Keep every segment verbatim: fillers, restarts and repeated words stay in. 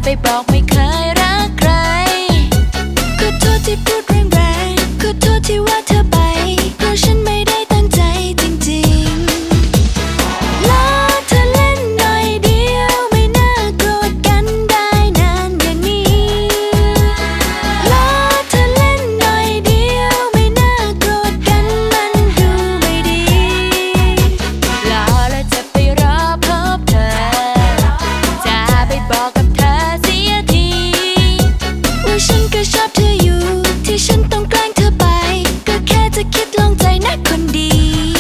ไปบอกไม่เคยรักใครขอโทษที่พูดแรงๆขอโทษที่ว่าเธอไปเพราะฉันไม่ได้ตั้งใจจริงๆล้อเธอเล่นหน่อยเดียวไม่น่าโกรธกันได้นานอย่างนี้ล้อเธอเล่นหน่อยเดียวไม่น่าโกรธกันมันดูไม่ดีล้อแล้วจะไปรอพบเธอจะไปบอกกับเธอเสียทีว่าฉันก็ชอบเธออยู่ที่ฉันต้องแกล้งเธอไปก็แค่จะคิดลองใจนะคนดี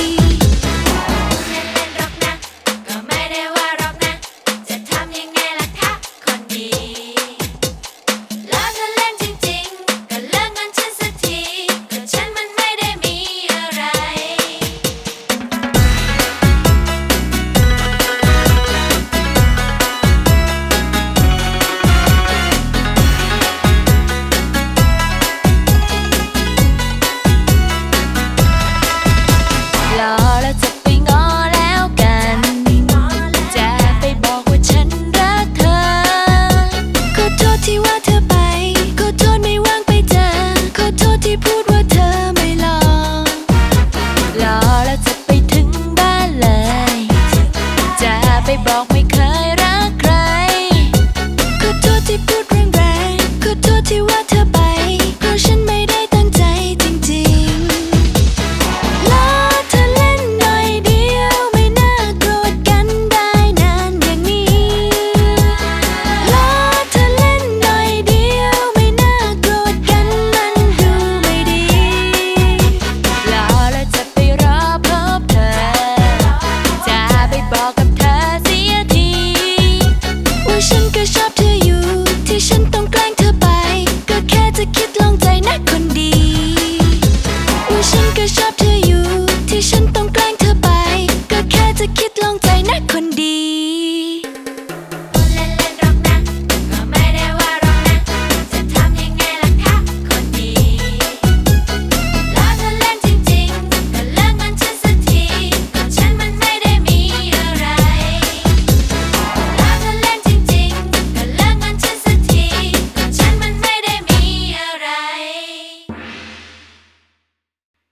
ก็ไม่ได้ว่าหรอกนะจะทำยังไงล่ะคะคนดีแล้วถ้าเล่นจริงๆก็เลิกงอนฉันสักทีก็ฉันมันไม่ได้มีอะไรรอแล้วจะไปง้อแล้วกันจะไปบอกว่าฉันรักเธอขอโทษที่ว่าเธอไปขอโทษไม่ว่างไปเจอขอโทษที่พูดว่าเธอไม่รอรอแล้วจะไปถึงบ้านเลยจะไปบอกไม่เค